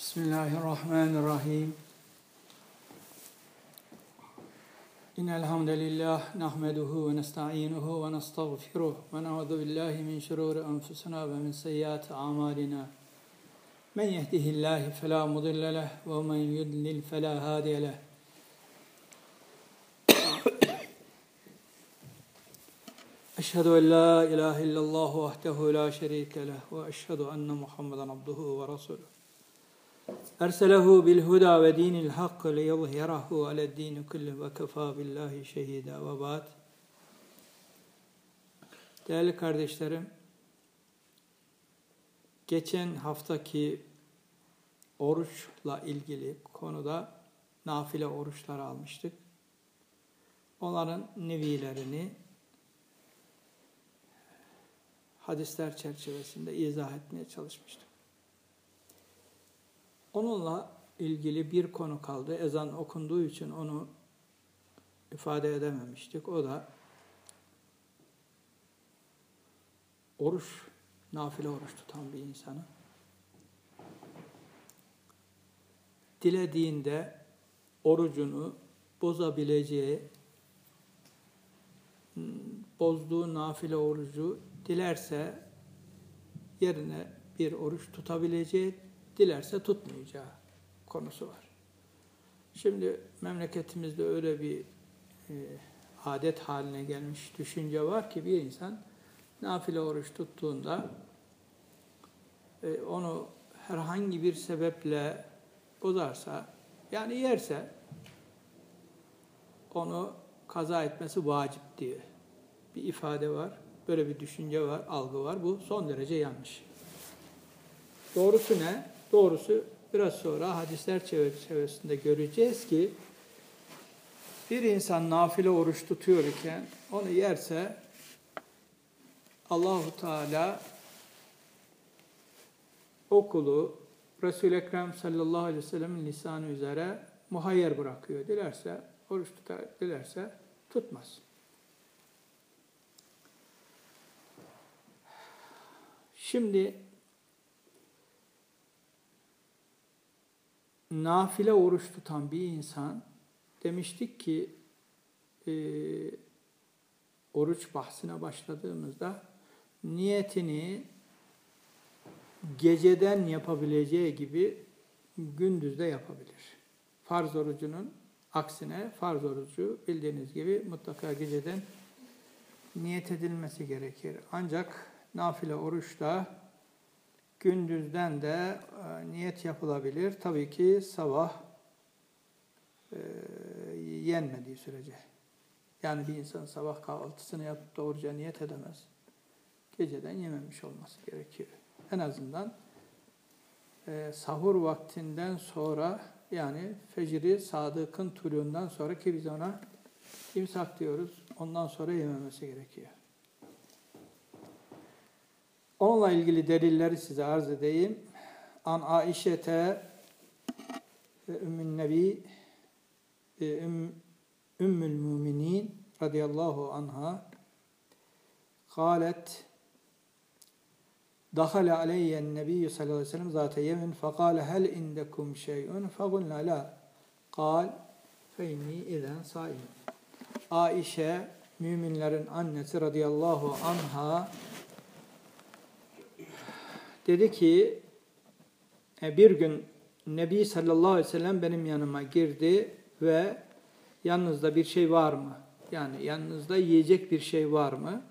Bismillahirrahmanirrahim. İnnel hamdelellah nahmeduhu ve nestainuhu ve nestağfiruh ve na'udzu billahi min şururi enfusina ve min seyyiati a'malina. Men yehdihillahu fela mudille lehu ve men yudlil fela hadiye lehu. Eşhedü en la ilahe illallah vahdehu la şerike lehu ve eşhedü enne Muhammeden abduhu ve resuluhu. Erselehu bil huda ve dinil hak liyuzhirahu ale'd-din kullihi ve kefa billahi şehida ve ba'd. Değerli kardeşlerim, geçen haftaki oruçla ilgili konuda nafile oruçları almıştık. Onların nevilerini hadisler çerçevesinde izah etmeye çalışmıştık. Onunla ilgili bir konu kaldı. Ezan okunduğu için onu ifade edememiştik. O da oruç, nafile oruç tutan bir insanı dilediğinde orucunu bozabileceği, bozduğu nafile orucu dilerse yerine bir oruç tutabileceği, dilerse tutmayacağı konusu var. Şimdi memleketimizde öyle bir adet haline gelmiş düşünce var ki bir insan nafile oruç tuttuğunda onu herhangi bir sebeple bozarsa, yani yerse onu kaza etmesi vacip diye bir ifade var. Böyle bir düşünce var, algı var. Bu son derece yanlış. Doğrusu ne? Doğrusu biraz sonra hadisler çerçevesinde göreceğiz ki bir insan nafile oruç tutuyor iken onu yerse Allahu Teala o kulu Resul-i Ekrem sallallahu aleyhi ve sellem'in lisanı üzere muhayyer bırakıyor. Dilerse oruç tutar, dilerse tutmaz. Şimdi nafile oruç tutan bir insan, demiştik ki oruç bahsine başladığımızda niyetini geceden yapabileceği gibi gündüz de yapabilir. Farz orucunun aksine farz orucu bildiğiniz gibi mutlaka geceden niyet edilmesi gerekir. Ancak nafile oruçta gündüzden de niyet yapılabilir. Tabii ki sabah yenmediği sürece. Yani bir insan sabah kahvaltısını yapıp da oruca niyet edemez. Geceden yememiş olması gerekiyor. En azından sahur vaktinden sonra, yani fecri sadıkın tuluğundan sonra, ki biz ona imsak diyoruz, ondan sonra yememesi gerekiyor. Onunla ilgili delilleri size arz edeyim. An Aişete Ümmün Nebi Ümmül Müminin radıyallahu anha قالت دخل علي النبي صلى الله عليه وسلم ذات يوم فقال هل عندكم شيء فقلنا لا قال فإني إذا صائم. Aişe, müminlerin annesi radıyallahu anha dedi ki, bir gün Nebi sallallahu aleyhi ve sellem benim yanıma girdi ve yanınızda bir şey var mı? Yani yanınızda yiyecek bir şey var mı?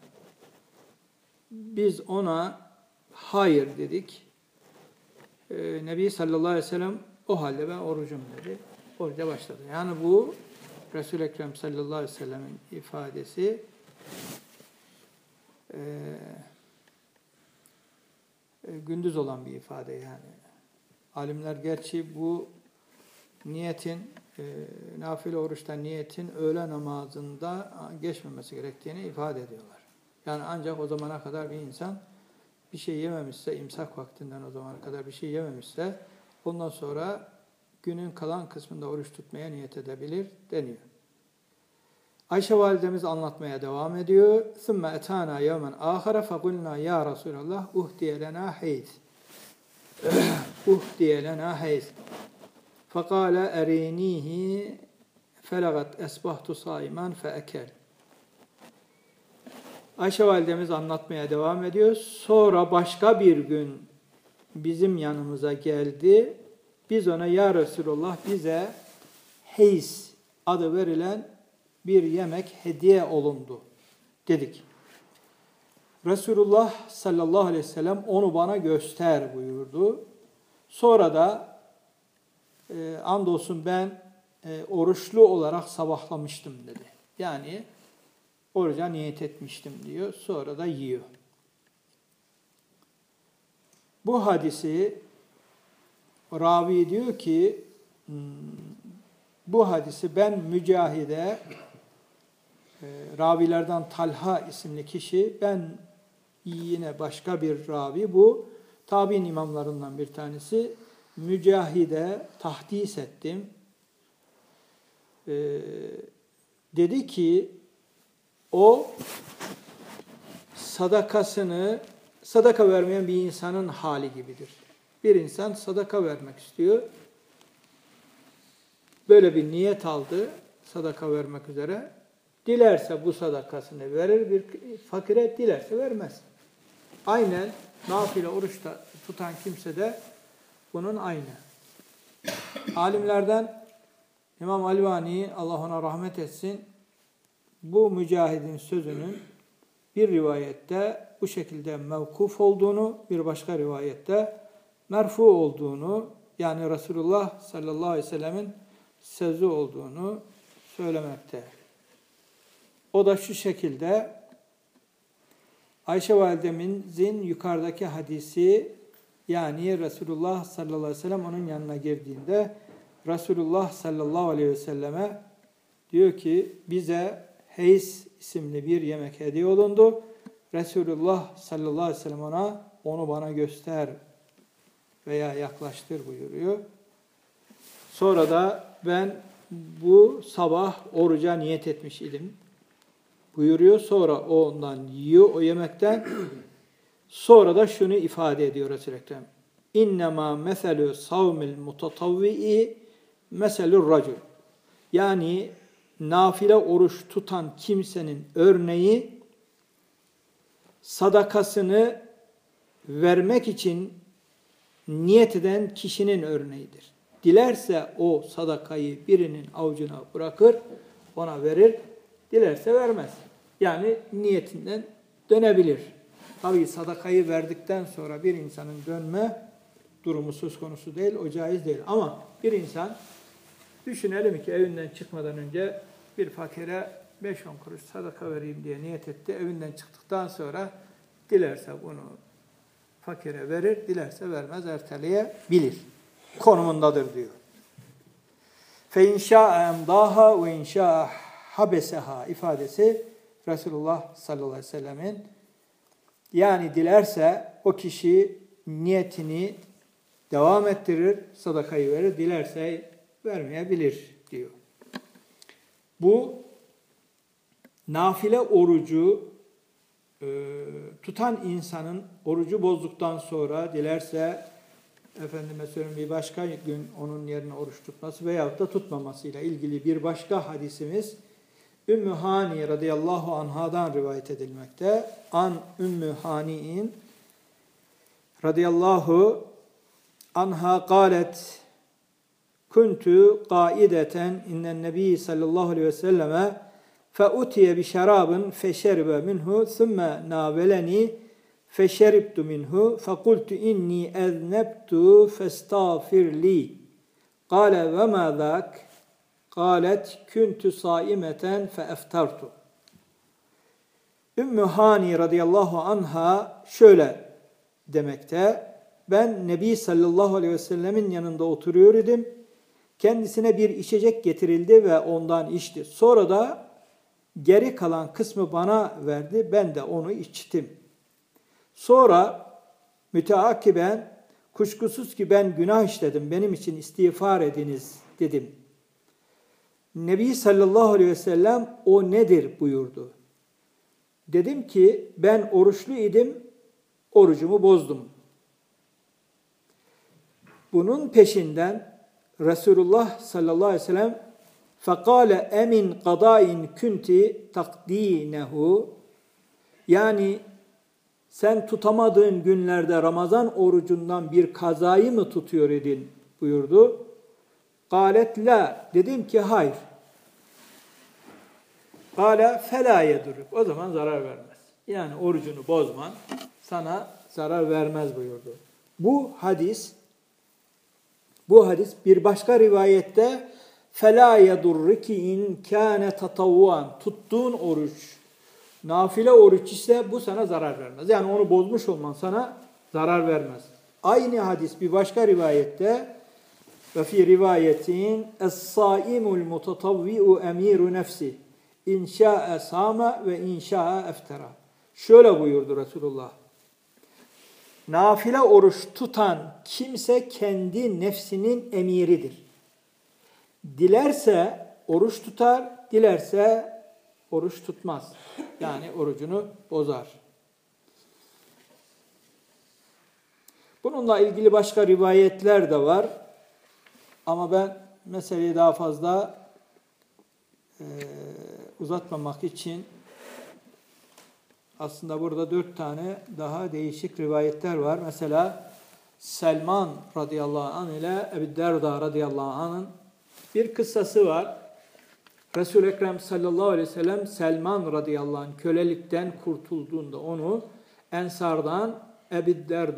Biz ona hayır dedik. Nebi sallallahu aleyhi ve sellem o halde ben orucum dedi. Oruca başladı. Yani bu Resul-i Ekrem sallallahu aleyhi ve sellemin ifadesi gündüz olan bir ifade yani. Alimler gerçi bu niyetin, nafile oruçta niyetin öğle namazında geçmemesi gerektiğini ifade ediyorlar. Yani ancak o zamana kadar bir insan bir şey yememişse, imsak vaktinden o zamana kadar bir şey yememişse, ondan sonra günün kalan kısmında oruç tutmaya niyet edebilir deniyor. Ayşe validemiz anlatmaya devam ediyor. ثُمَّ اَتَانَا يَوْمًا آخَرَ فَقُلْنَا يَا رَسُولَ اللّٰهِ اُهْدِيَ لَنَا حَيْث. uhdiye lena heyz. Fekale erinihi felagat esbahtu saiman feekel. Ayşe validemiz anlatmaya devam ediyor. Sonra başka bir gün bizim yanımıza geldi. Biz ona ya Resulullah bize heys adı verilen bir yemek hediye olundu dedik. Resulullah sallallahu aleyhi ve sellem onu bana göster buyurdu. Sonra da andolsun ben oruçlu olarak sabahlamıştım dedi. Yani oruca niyet etmiştim diyor. Sonra da yiyor. Bu hadisi ravi diyor ki bu hadisi ben Mücahid'e ravilerden Talha isimli kişi, ben yine başka bir ravi, bu tabi'in imamlarından bir tanesi, Mücahid'e tahdis ettim. Dedi ki o sadaka vermeyen bir insanın hali gibidir. Bir insan sadaka vermek istiyor. Böyle bir niyet aldı sadaka vermek üzere. Dilerse bu sadakasını verir bir fakire, dilerse vermez. Aynen nafile oruçta tutan kimse de bunun aynı. Alimlerden İmam Albani, Allah ona rahmet etsin, bu Mücahid'in sözünün bir rivayette bu şekilde mevkuf olduğunu, bir başka rivayette merfu olduğunu, yani Resulullah sallallahu aleyhi ve sellemin sözü olduğunu söylemekte. O da şu şekilde: Ayşe validemizin yukarıdaki hadisi, yani Resulullah sallallahu aleyhi ve sellem onun yanına girdiğinde Resulullah sallallahu aleyhi ve selleme diyor ki bize heys isimli bir yemek hediye olundu. Resulullah sallallahu aleyhi ve sellem onu bana göster veya yaklaştır buyuruyor. Sonra da ben bu sabah oruca niyet etmiş idim buyuruyor. Sonra ondan yiyor, o yemekten. Sonra da şunu ifade ediyor Resul-i Ekrem: İnnemâ meselü savmil mutatavvi'i meselür racul. Yani nafile oruç tutan kimsenin örneği sadakasını vermek için niyet eden kişinin örneğidir. Dilerse o sadakayı birinin avucuna bırakır, ona verir. Dilerse vermez. Yani niyetinden dönebilir. Tabii sadakayı verdikten sonra bir insanın dönme durumu söz konusu değil, o caiz değil. Ama bir insan, düşünelim ki evinden çıkmadan önce bir fakire 5-10 kuruş sadaka vereyim diye niyet etti. Evinden çıktıktan sonra dilerse bunu fakire verir, dilerse vermez, erteleyebilir. Konumundadır diyor. فَاِنْ شَاءَ اَمْدَاهَا وَاِنْ شَاءَ حَبَسَهَا ifadesi Resulullah sallallahu aleyhi ve sellemin, yani dilerse o kişi niyetini devam ettirir, sadakayı verir, dilerse vermeyebilir diyor. Bu nafile orucu tutan insanın orucu bozduktan sonra dilerse efendime söyleyeyim bir başka gün onun yerine oruç tutması veyahut da tutmamasıyla ilgili bir başka hadisimiz Ümmü Hani radıyallahu anhadan rivayet edilmekte. An Ümmü Hani'in radıyallahu anha qalet kuntu qaideten innen nebi sallallahu aleyhi ve selleme feutiye bi şarabın feşeribe minhu thumma naveleni feşeribtu minhu fekultu inni eznebtu festağfirli qale ve ma zâk qalet kuntu saimeten feeftartu. Ümmü Hani radıyallahu anha şöyle demekte: ben Nebi sallallahu aleyhi ve sellemin yanında oturuyor idim. Kendisine bir içecek getirildi ve ondan içti. Sonra da geri kalan kısmı bana verdi. Ben de onu içtim. Sonra müteakiben kuşkusuz ki ben günah işledim. Benim için istiğfar ediniz dedim. Nebi sallallahu aleyhi ve sellem o nedir buyurdu. Dedim ki ben oruçlu idim. Orucumu bozdum. Bunun peşinden Resulullah sallallahu aleyhi ve sellem فَقَالَ emin قَضَائِنْ كُنْتِ تَقْد۪ينَهُ yani sen tutamadığın günlerde Ramazan orucundan bir kazayı mı tutuyor idin buyurdu. قَالَتْ la dedim ki hayır. قَالَ فَلَا يَدُرُّكْ o zaman zarar vermez. Yani orucunu bozman sana zarar vermez buyurdu. Bu hadis bir başka rivayette فَلَا يَدُرُّكِ اِنْ كَانَ تَطَوُّعًا tuttuğun oruç, nafile oruç ise bu sana zarar vermez. Yani onu bozmuş olman sana zarar vermez. Aynı hadis bir başka rivayette ve fi rivayetin es-saimul mutatavvi'u emiru nefsi in şa'e sama ve in şa'e eftera. Şöyle buyurdu Resulullah. Nafile oruç tutan kimse kendi nefsinin emiridir. Dilerse oruç tutar, dilerse oruç tutmaz. Yani orucunu bozar. Bununla ilgili başka rivayetler de var. Ama ben meseleyi daha fazla uzatmamak için aslında burada 4 tane daha değişik rivayetler var. Mesela Selman radıyallahu anh ile Ebu Derda radıyallahu anh'ın bir kıssası var. Resul-i Ekrem sallallahu aleyhi ve sellem Selman radıyallahu anh kölelikten kurtulduğunda onu Ensardan Ebu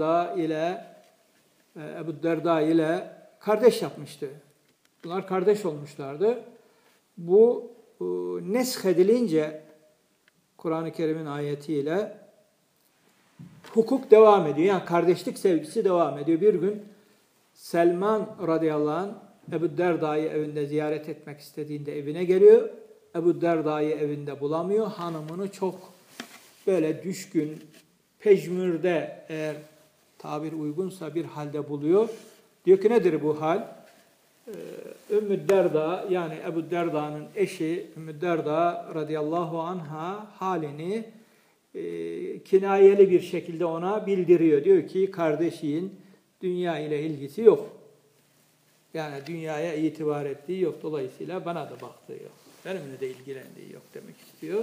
Derda ile kardeş yapmıştı. Bunlar kardeş olmuşlardı. Bu nesh edilince Kur'an-ı Kerim'in ayetiyle hukuk devam ediyor. Yani kardeşlik sevgisi devam ediyor. Bir gün Selman radıyallahu anh Ebu Derda'yı evinde ziyaret etmek istediğinde evine geliyor. Ebu Derda'yı evinde bulamıyor. Hanımını çok böyle düşkün, pejmürde eğer tabir uygunsa bir halde buluyor. Diyor ki nedir bu hal? Ümmü Derda yani Ebu Derda'nın eşi Ümmü Derda radıyallahu anha halini kinayeli bir şekilde ona bildiriyor. Diyor ki kardeşin dünya ile ilgisi yok. Yani dünyaya itibar ettiği yok. Dolayısıyla bana da baktığı yok. Benimle de ilgilendiği yok demek istiyor.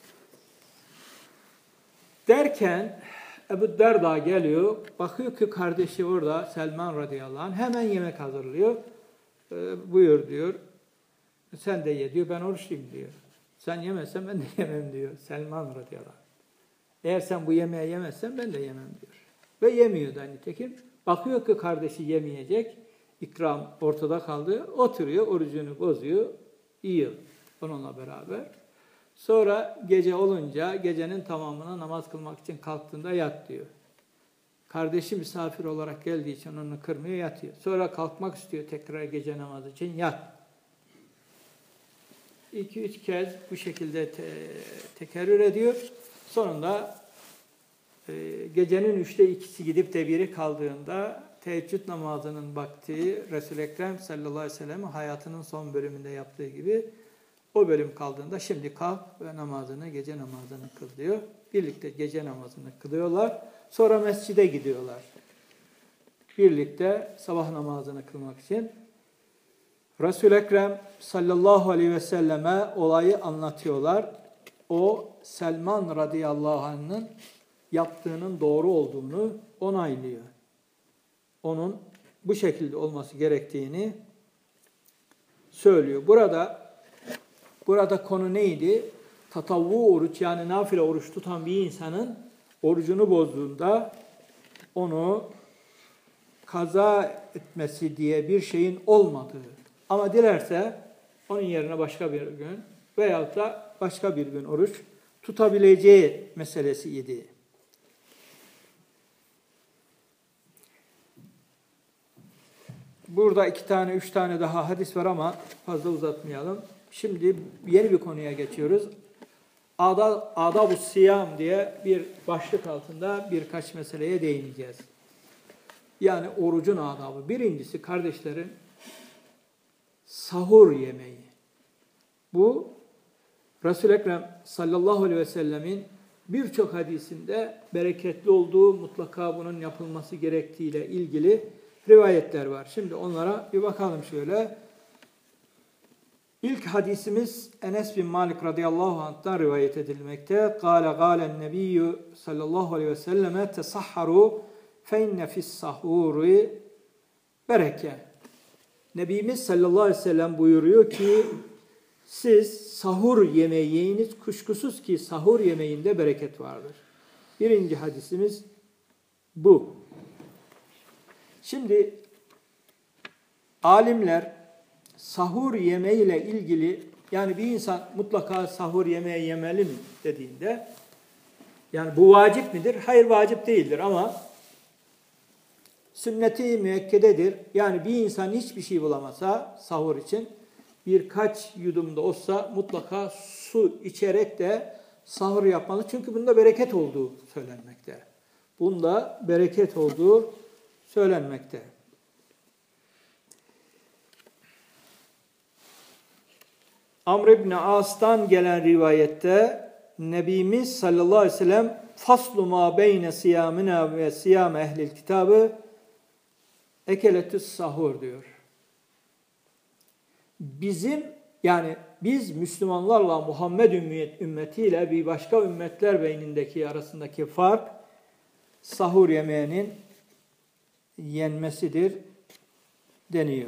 Derken Ebu Derda geliyor. Bakıyor ki kardeşi orada Selman radıyallahu anh hemen yemek hazırlıyor. Buyur diyor. Sen de ye diyor. Ben oruçluyum diyor. Sen yemezsen ben de yemem diyor. Selman radıyallahu anh. Eğer sen bu yemeği yemezsen ben de yemem diyor. Ve yemiyor da nitekim. Bakıyor ki kardeşi yemeyecek. İkram ortada kaldı. Oturuyor, orucunu bozuyor, yiyor onunla beraber. Sonra gece olunca gecenin tamamına namaz kılmak için kalktığında yat diyor. Kardeşi misafir olarak geldiği için onu kırmıyor, yatıyor. Sonra kalkmak istiyor tekrar gece namazı için, yat. 2-3 kez bu şekilde tekerrür ediyor. Sonunda gecenin 2'si gidip de biri kaldığında teheccüd namazının vakti Resul-i Ekrem sallallahu aleyhi ve sellem hayatının son bölümünde yaptığı gibi o bölüm kaldığında şimdi kalk ve namazını, gece namazını kıl diyor. Birlikte gece namazını kılıyorlar. Sonra mescide gidiyorlar. Birlikte sabah namazını kılmak için. Resul-i Ekrem sallallahu aleyhi ve selleme olayı anlatıyorlar. O Selman radıyallahu anh'ın yaptığının doğru olduğunu onaylıyor. Onun bu şekilde olması gerektiğini söylüyor. Burada konu neydi? Tatavvu oruç yani nafile oruç tutan bir insanın orucunu bozduğunda onu kaza etmesi diye bir şeyin olmadığı ama dilerse onun yerine başka bir gün veyahut da başka bir gün oruç tutabileceği meselesiydi. Burada 2-3 tane daha hadis var ama fazla uzatmayalım. Şimdi yeni bir konuya geçiyoruz. Adab-ı siyam diye bir başlık altında birkaç meseleye değineceğiz. Yani orucun adabı. Birincisi kardeşlerim, sahur yemeği. Bu Resul-i Ekrem sallallahu aleyhi ve sellemin birçok hadisinde bereketli olduğu, mutlaka bunun yapılması gerektiğiyle ilgili rivayetler var. Şimdi onlara bir bakalım şöyle. İlk hadisimiz Enes bin Malik radıyallahu anh'tan rivayet edilmekte. Gâlen nebiyyü sallallahu aleyhi ve selleme tesahharu fe inne fis-sahuri bereke. Nebimiz sallallahu aleyhi ve sellem buyuruyor ki siz sahur yemeği yiyiniz, kuşkusuz ki sahur yemeğinde bereket vardır. Birinci hadisimiz bu. Şimdi alimler sahur yemeğiyle ilgili, yani bir insan mutlaka sahur yemeği yemeli mi dediğinde, yani bu vacip midir? Hayır, vacip değildir ama sünnet-i müekkededir. Yani bir insan hiçbir şey bulamasa sahur için birkaç yudum da olsa mutlaka su içerek de sahur yapmalı. Çünkü bunda bereket olduğu söylenmekte. Bunda bereket olduğu söylenmekte. Amr ibn As'tan gelen rivayette Nebimiz sallallahu aleyhi ve sellem faslu ma beyne siyamina ve siyam ehlil kitabı ekeletüs sahur diyor. Biz Müslümanlarla Muhammed ümmetiyle bir başka ümmetler beynindeki arasındaki fark sahur yemeğinin yenmesidir deniyor.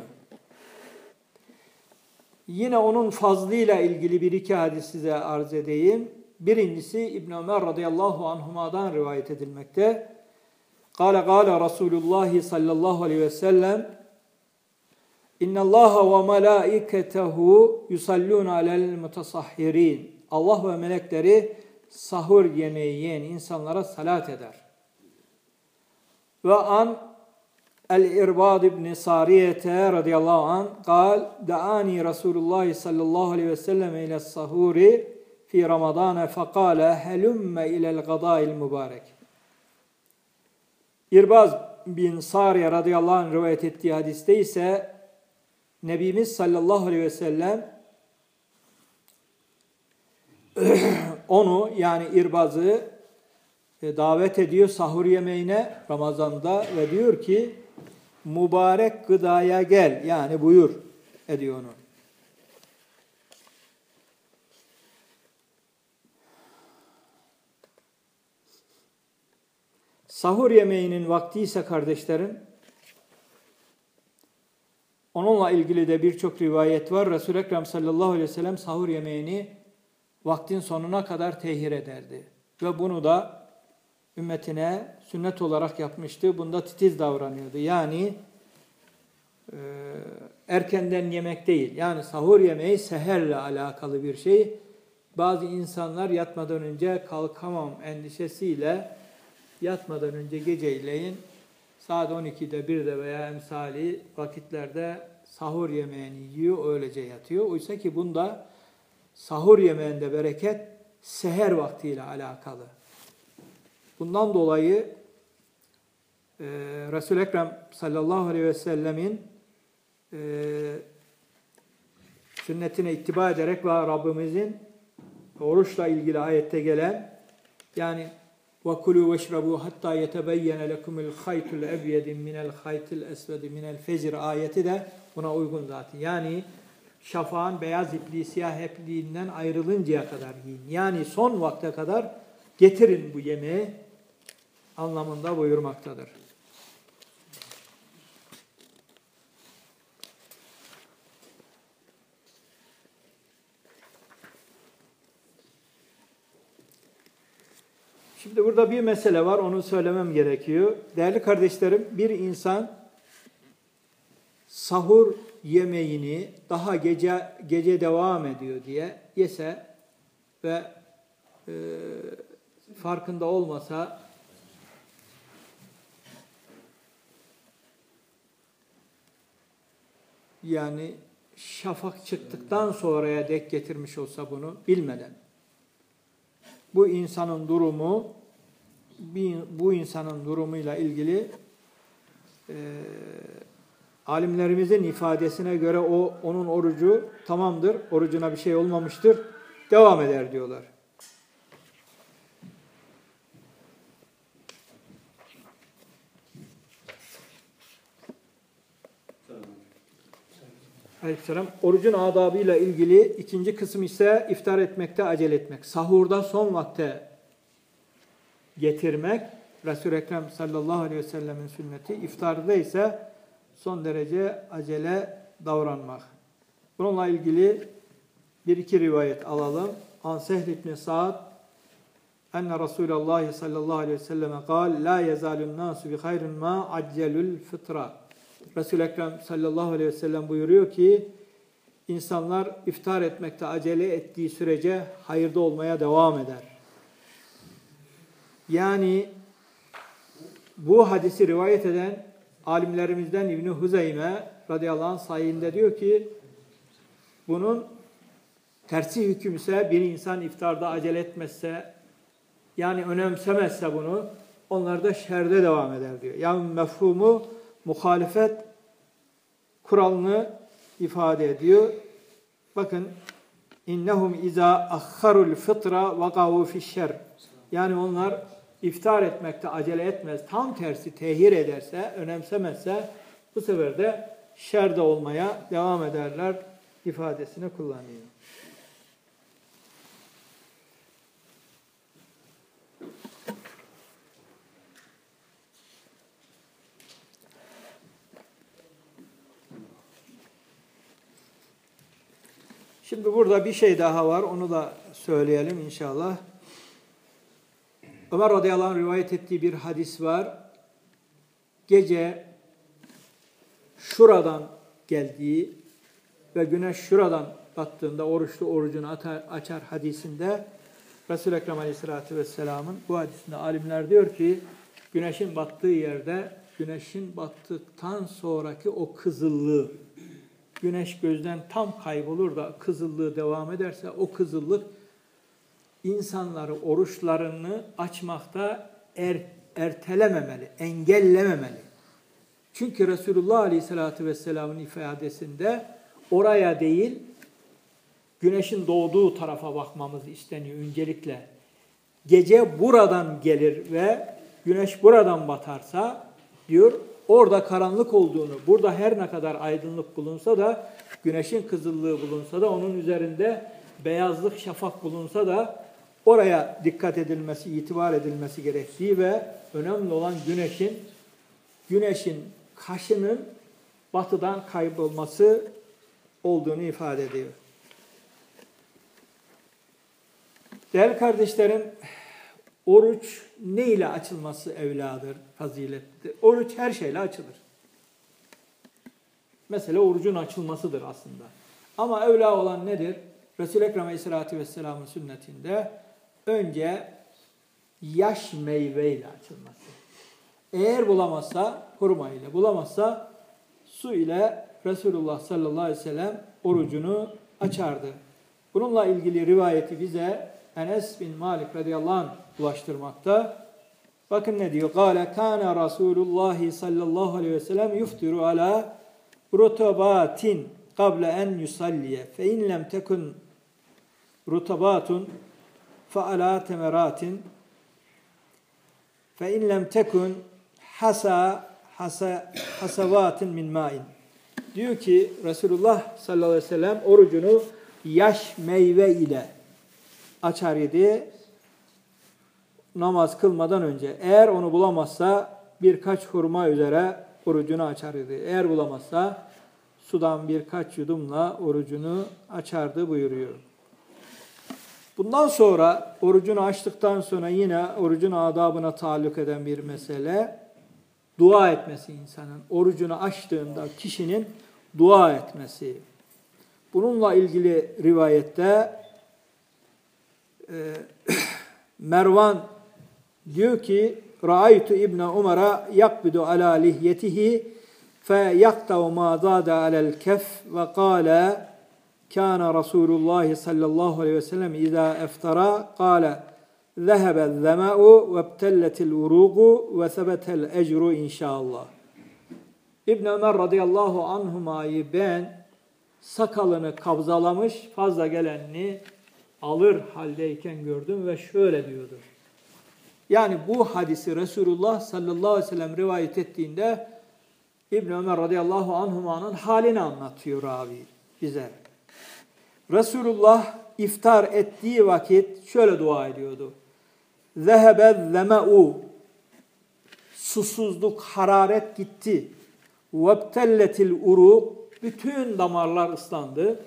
Yine onun fazlıyla ilgili bir iki hadis size arz edeyim. Birincisi İbn Ömer radıyallahu anhuma'dan rivayet edilmekte. Kâle Resulullah sallallahu aleyhi ve sellem İnna Allah ve melâiketehu yusallûn alel mutasahhirin. Allah ve melekleri sahur yemeği yiyen insanlara salat eder. Ve an El-İrbad ibn Sariyete radıyallahu anh da'ani Resulullah sallallahu aleyhi ve sellem ile sahuri fi Ramazan fekale helümme ilel gadâil mübarek. İrbaz bin Sariye radıyallahu anh rivayet ettiği hadiste ise Nebimiz sallallahu aleyhi ve sellem onu, yani İrbaz'ı davet ediyor sahur yemeğine Ramazan'da ve diyor ki mübarek gıdaya gel, yani buyur ediyor onu. Sahur yemeğinin vakti ise kardeşlerim, onunla ilgili de birçok rivayet var. Resul-i Ekrem sallallahu aleyhi ve sellem sahur yemeğini vaktin sonuna kadar tehir ederdi. Ve bunu da ümmetine sünnet olarak yapmıştı. Bunda titiz davranıyordu. Yani erkenden yemek değil. Yani sahur yemeği seherle alakalı bir şey. Bazı insanlar yatmadan önce kalkamam endişesiyle yatmadan önce geceleyin saat 12'de 1'de veya emsali vakitlerde sahur yemeğini yiyor, öylece yatıyor. Oysa ki bunda sahur yemeğinde bereket seher vaktiyle alakalı. Bundan dolayı Resul-i Ekrem sallallahu aleyhi ve sellemin sünnetine ittiba ederek ve Rabbimizin oruçla ilgili ayette gelen, yani وَكُلُوا وَاشْرَبُوا حَتَّى يَتَبَيَّنَ لَكُمُ الْخَيْتُ الْاَبْيَدِ مِنَ الْخَيْتِ الْاَسْوَدِ مِنَ الْفَجْرِ ayeti de buna uygun zaten. Yani şafağın beyaz ipliği siyah ipliğinden ayrılıncaya kadar yiyin. Yani son vakte kadar getirin bu yemeği anlamında buyurmaktadır. Şimdi burada bir mesele var, onu söylemem gerekiyor. Değerli kardeşlerim, bir insan sahur yemeğini daha gece devam ediyor diye yese ve farkında olmasa yani şafak çıktıktan sonraya dek getirmiş olsa bunu bilmeden, bu insanın durumuyla ilgili alimlerimizin ifadesine göre onun orucu tamamdır, orucuna bir şey olmamıştır, devam eder diyorlar. Aleyhisselam. Orucun adabıyla ilgili ikinci kısım ise iftar etmekte acele etmek. Sahurda son vakte getirmek. Resul-i Ekrem sallallahu aleyhi ve sellemin sünneti. İftarda ise son derece acele davranmak. Bununla ilgili bir iki rivayet alalım. An Sehl ibn Sa'd enne Resulullah sallallahu aleyhi ve selleme kal la yezalun nasu bi hayrin ma accelul fıtra. Resul-i Ekrem sallallahu aleyhi ve sellem buyuruyor ki insanlar iftar etmekte acele ettiği sürece hayırda olmaya devam eder. Yani bu hadisi rivayet eden alimlerimizden İbn-i Huzeyme radıyallahu anh sayinde diyor ki bunun tersi hüküm ise bir insan iftarda acele etmezse yani önemsemezse bunu onlar da şerde devam eder diyor. Yani mefhumu muhalefet kuralını ifade ediyor. Bakın innehum iza ahharul fıtra vakavu fi'şer. Yani onlar iftar etmekte acele etmez. Tam tersi tehir ederse, önemsemezse bu sefer de şerde olmaya devam ederler ifadesini kullanıyor. Şimdi burada bir şey daha var. Onu da söyleyelim inşallah. Ömer radıyallahu anh rivayet ettiği bir hadis var. Gece şuradan geldiği ve güneş şuradan battığında oruçlu orucunu açar hadisinde Resul-i Ekrem aleyhissalatü vesselamın bu hadisinde alimler diyor ki güneşin battığı yerde güneşin battıktan sonraki o kızıllığı güneş gözden tam kaybolur da kızıllığı devam ederse o kızıllık insanları oruçlarını açmakta ertelememeli, engellememeli. Çünkü Resulullah Aleyhisselatü Vesselam'ın ifadesinde oraya değil, güneşin doğduğu tarafa bakmamız isteniyor öncelikle. Gece buradan gelir ve güneş buradan batarsa diyor, orada karanlık olduğunu, burada her ne kadar aydınlık bulunsa da, güneşin kızıllığı bulunsa da, onun üzerinde beyazlık, şafak bulunsa da oraya dikkat edilmesi, itibar edilmesi gerektiği ve önemli olan güneşin kaşının batıdan kaybolması olduğunu ifade ediyor. Değerli kardeşlerim, oruç ne ile açılması evladır, faziletlidir? Oruç her şeyle açılır. Mesele orucun açılmasıdır aslında. Ama evla olan nedir? Resul-i Ekrem Aleyhisselatü Vesselam'ın sünnetinde önce yaş meyveyle açılması. Eğer bulamazsa, hurma ile bulamazsa su ile Resulullah sallallahu aleyhi ve sellem orucunu açardı. Bununla ilgili rivayeti bize Enes bin Malik radıyallahu anh ulaştırmakta. Bakın ne diyor? Kâle kâne Resulullah sallallahu aleyhi ve sellem yuftiru ala rutabatin kable en yusalliye fe in lem tekun rutabatun fe ala temeratin fe in lem tekun hasavatin min ma'in. Diyor ki Resulullah sallallahu aleyhi ve sellem orucunu yaş meyve ile açar idi namaz kılmadan önce. Eğer onu bulamazsa birkaç hurma üzere orucunu açar idi. Eğer bulamazsa sudan birkaç yudumla orucunu açardı buyuruyor. Bundan sonra orucunu açtıktan sonra yine orucun adabına taalluk eden bir mesele dua etmesi insanın. Orucunu açtığında kişinin dua etmesi. Bununla ilgili rivayette Mervan diyor ki Ra'aytu İbn Umar'a yakbidu ala lihyetihi fe yaktav ma zada alel kef ve kâle kâne Resulullah sallallahu aleyhi ve sellem izâ eftara kâle zehebel zemâ'u ve btelletil urugu ve sebetel ecru inşallah. İbn Ömer radıyallahu anhumayı ben sakalını kabzalamış, fazla gelenini alır haldeyken gördüm ve şöyle diyordu. Yani bu hadisi Resulullah sallallahu aleyhi ve sellem rivayet ettiğinde İbn Ömer radıyallahu anhumanın halini anlatıyor abi. bize. Resulullah iftar ettiği vakit şöyle dua ediyordu. Zehebe zemeu. Susuzluk, hararet gitti. Vebtelletil uru. Bütün damarlar ıslandı.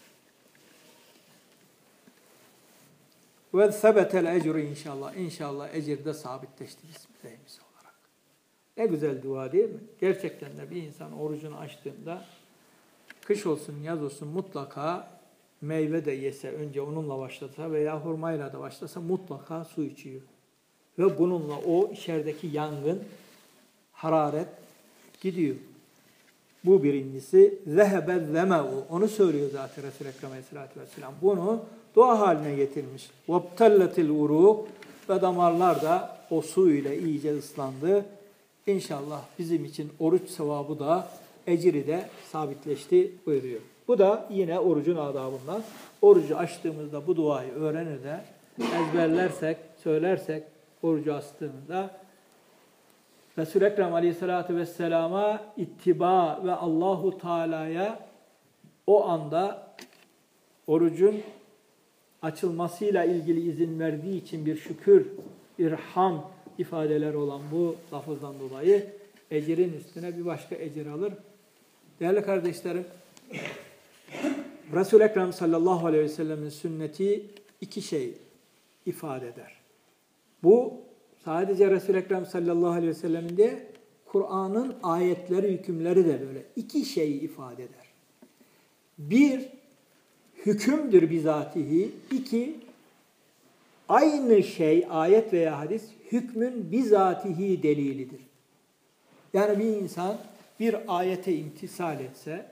Ve sebetel ecru inşallah. İnşallah ecirde sabitleşti Bismillahirrahmanirrahim olarak. Ne güzel dua değil mi? Gerçekten de bir insan orucunu açtığında kış olsun, yaz olsun mutlaka meyve de yese, önce onunla başlasa veya hurmayla da başlasa mutlaka su içiyor. Ve bununla o içerideki yangın, hararet gidiyor. Bu birincisi. Zehebe zemeu. Onu söylüyor zaten Resul-i Ekrem Aleyhisselatü Vesselam. Bunu dua haline getirmiş. وَبْتَلَّتِ الْاُرُوقِ Ve damarlar da o su ile iyice ıslandı. İnşallah bizim için oruç sevabı da, ecri de sabitleşti buyuruyor. Bu da yine orucun adabından. Orucu açtığımızda bu duayı öğrenir de ezberlersek, söylersek orucu açtığımızda Resul-i Ekrem Aleyhisselatü Vesselam'a ittiba ve Allahu Teala'ya o anda orucun açılmasıyla ilgili izin verdiği için bir şükür, bir hamd ifadeleri olan bu lafızdan dolayı ecrin üstüne bir başka ecir alır. Değerli kardeşlerim, Resul-i Ekrem sallallahu aleyhi ve sellemin sünneti iki şey ifade eder. Bu sadece Resul-i Ekrem sallallahu aleyhi ve sellemin de Kur'an'ın ayetleri, hükümleri de böyle iki şey ifade eder. Bir, hükümdür bizatihi. İki, aynı şey ayet veya hadis hükmün bizatihi delilidir. Yani bir insan bir ayete imtisal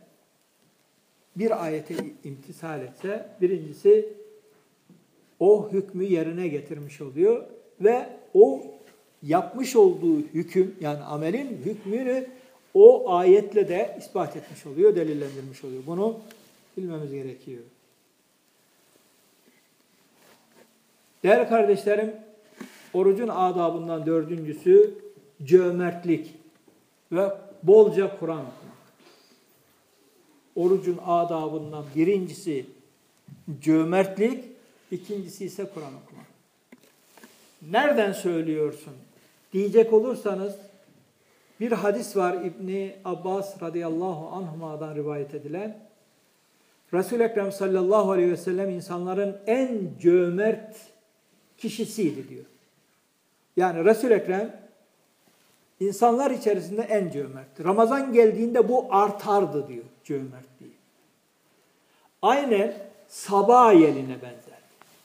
etse, birincisi o hükmü yerine getirmiş oluyor ve o yapmış olduğu hüküm, yani amelin hükmünü o ayetle de ispat etmiş oluyor, delillendirmiş oluyor. Bunu bilmemiz gerekiyor. Değerli kardeşlerim, orucun adabından dördüncüsü cömertlik ve bolca Kur'an okumak. Orucun adabından birincisi cömertlik, ikincisi ise Kur'an okumak. Nereden söylüyorsun diyecek olursanız, bir hadis var İbni Abbas radıyallahu anhuma'dan rivayet edilen. Resul-i Ekrem sallallahu aleyhi ve sellem insanların en cömert kişisiydi diyor. Yani Resul-i Ekrem insanlar içerisinde en cömertti. Ramazan geldiğinde bu artardı diyor cömertliği. Aynen sabah yeline benzer.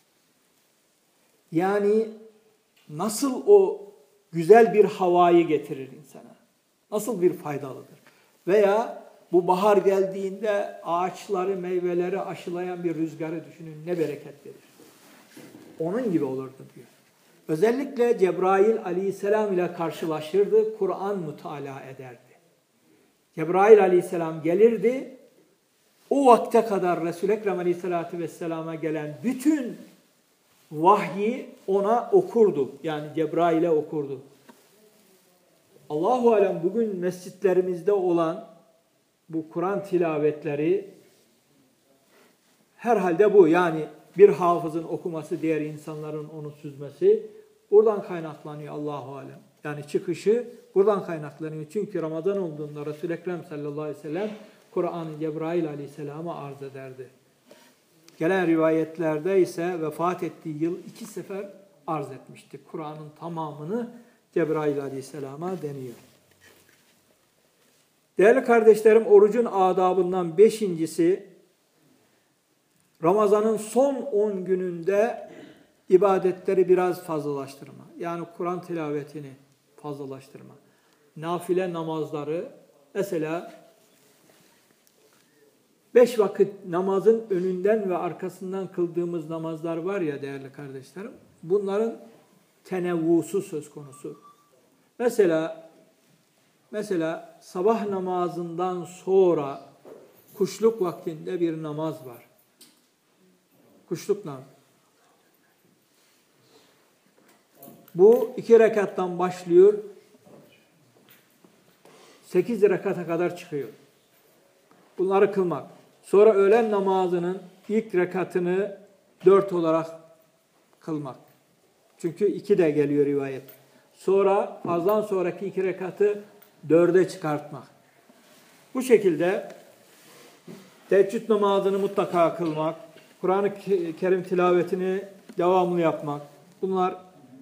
Yani nasıl o güzel bir havayı getirir insana? Nasıl bir faydalıdır? Veya bu bahar geldiğinde ağaçları, meyveleri aşılayan bir rüzgarı düşünün, ne bereket verir. Onun gibi olurdu diyor. Özellikle Cebrail aleyhisselam ile karşılaşırdı, Kur'an mutala ederdi. Cebrail aleyhisselam gelirdi, o vakte kadar Resul-i Ekrem aleyhisselatü vesselama gelen bütün vahyi ona okurdu. Yani Cebrail'e okurdu. Allahu alem bugün mescitlerimizde olan bu Kur'an tilavetleri herhalde bu. Yani bir hafızın okuması, diğer insanların onu süzmesi buradan kaynaklanıyor Allahu alem. Yani çıkışı buradan kaynaklanıyor. Çünkü Ramazan olduğunda Resul-i Ekrem sallallahu aleyhi ve sellem Kur'an'ı Cebrail aleyhisselama arz ederdi. Gelen rivayetlerde ise vefat ettiği yıl 2 sefer arz etmişti. Kur'an'ın tamamını Cebrail aleyhisselama deniyor. Değerli kardeşlerim, orucun adabından 5.'si Ramazan'ın son 10 gününde ibadetleri biraz fazlalaştırma. Yani Kur'an tilavetini fazlalaştırma. Nafile namazları, mesela 5 vakit namazın önünden ve arkasından kıldığımız namazlar var ya değerli kardeşlerim, bunların tenevvusu söz konusu. Mesela sabah namazından sonra kuşluk vaktinde bir namaz var. Kuşluk namazı. Bu 2 rekattan başlıyor, 8 rekata kadar çıkıyor. Bunları kılmak. Sonra öğlen namazının ilk rekatını 4 olarak kılmak. Çünkü 2 de geliyor rivayet. Sonra fazdan sonraki 2 rekatı 4'e çıkartmak. Bu şekilde teheccüd namazını mutlaka kılmak, Kur'an-ı Kerim tilavetini devamlı yapmak. Bunlar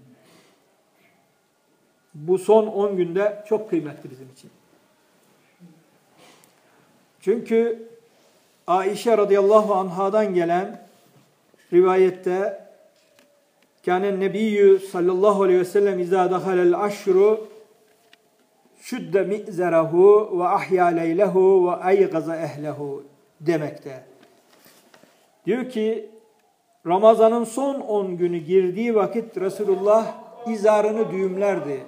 bu son 10 günde çok kıymetli bizim için. Çünkü Aişe radıyallahu anhadan gelen rivayette kânen nebiyyü sallallahu aleyhi ve sellem izâ dehalel aşru şudde mi'zerahu ve ahya leylehu ve aygaza ehlehu demekte. Diyor ki Ramazan'ın son 10 günü girdiği vakit Resulullah izarını düğümlerdi.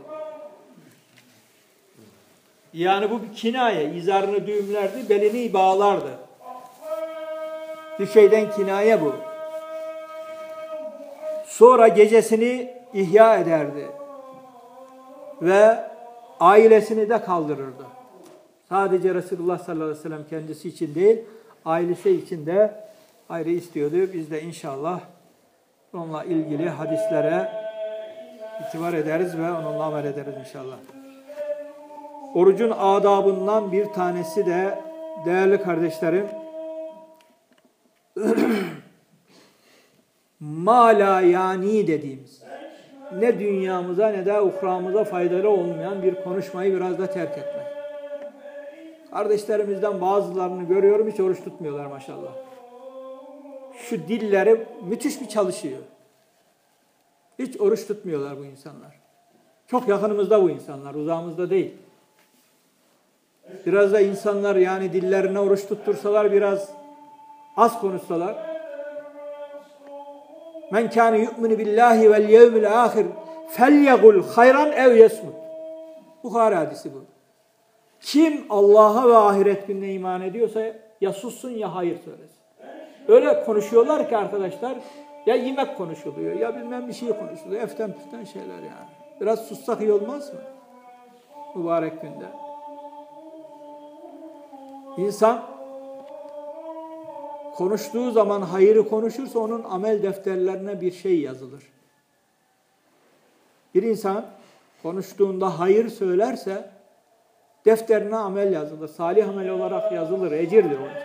Yani bu bir kinaye. İzarını düğümlerdi, belini bağlardı. Bir şeyden kinaye bu. Sonra gecesini ihya ederdi. Ve ailesini de kaldırırdı. Sadece Resulullah sallallahu aleyhi ve sellem kendisi için değil, ailesi için de ayrı istiyordu. Biz de inşallah onunla ilgili hadislere itibar ederiz ve onunla amel ederiz inşallah. Orucun adabından bir tanesi de değerli kardeşlerim mala yani dediğimiz, ne dünyamıza ne de uhramıza faydalı olmayan bir konuşmayı biraz da terk etmek. Kardeşlerimizden bazılarını görüyorum, hiç oruç tutmuyorlar maşallah. Şu dilleri müthiş bir çalışıyor. Hiç oruç tutmuyorlar bu insanlar. Çok yakınımızda bu insanlar, uzağımızda değil. Biraz da insanlar yani dillerine oruç tuttursalar, biraz az konuşsalar. Men kâne yu'minu billahi vel yevmil âhir felyegul hayran ev yesmut. Buhari hadisi bu. Kim Allah'a ve ahiret gününe iman ediyorsa ya sussun ya hayır söylesin. Öyle konuşuyorlar ki arkadaşlar, ya yemek konuşuluyor ya bilmem bir şey konuşuluyor. Eften püften şeyler yani. Biraz sussak iyi olmaz mı? Mübarek günde. İnsan konuştuğu zaman hayırı konuşursa onun amel defterlerine bir şey yazılır. Bir insan konuştuğunda hayır söylerse defterine amel yazılır. Salih amel olarak yazılır. Ecirdir o.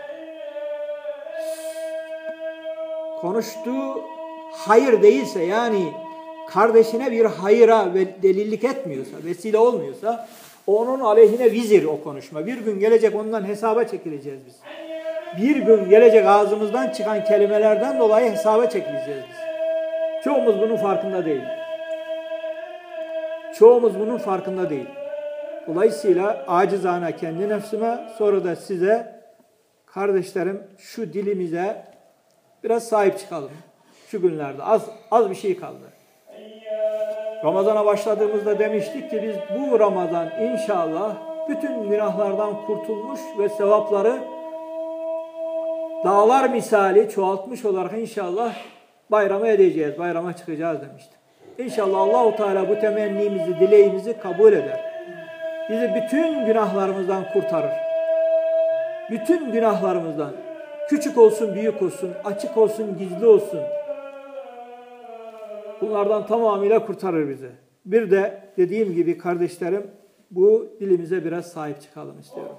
Konuştuğu hayır değilse, yani kardeşine bir hayıra delillik etmiyorsa, vesile olmuyorsa onun aleyhine vizir o konuşma. Bir gün gelecek ondan hesaba çekileceğiz biz. Bir gün gelecek ağzımızdan çıkan kelimelerden dolayı hesaba çekileceğiz biz. Çoğumuz bunun farkında değil. Çoğumuz bunun farkında değil. Dolayısıyla acizane kendi nefsime, sonra da size kardeşlerim şu dilimize biraz sahip çıkalım. Şu günlerde az bir şey kaldı. Ramazana başladığımızda demiştik ki biz bu Ramazan inşallah bütün günahlardan kurtulmuş ve sevapları dağlar misali çoğaltmış olarak inşallah bayrama edeceğiz, bayrama çıkacağız demiştik. İnşallah Allah-u Teala bu temennimizi, dileğimizi kabul eder. Bizi bütün günahlarımızdan kurtarır. Bütün günahlarımızdan. Küçük olsun, büyük olsun, açık olsun, gizli olsun. Bunlardan tamamıyla kurtarır bizi. Bir de dediğim gibi kardeşlerim, bu dilimize biraz sahip çıkalım istiyorum.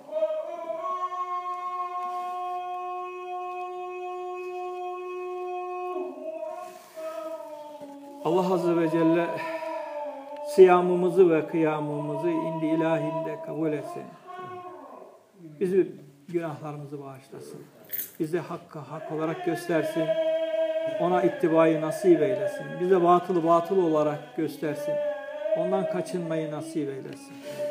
Allah Azze ve Celle siyamımızı ve kıyamımızı indi ilahinde kabul etsin. Bizi günahlarımızı bağışlasın. Bize hakkı hak olarak göstersin. Ona ittibayı nasip eylesin. Bize batılı batıl olarak göstersin. Ondan kaçınmayı nasip eylesin.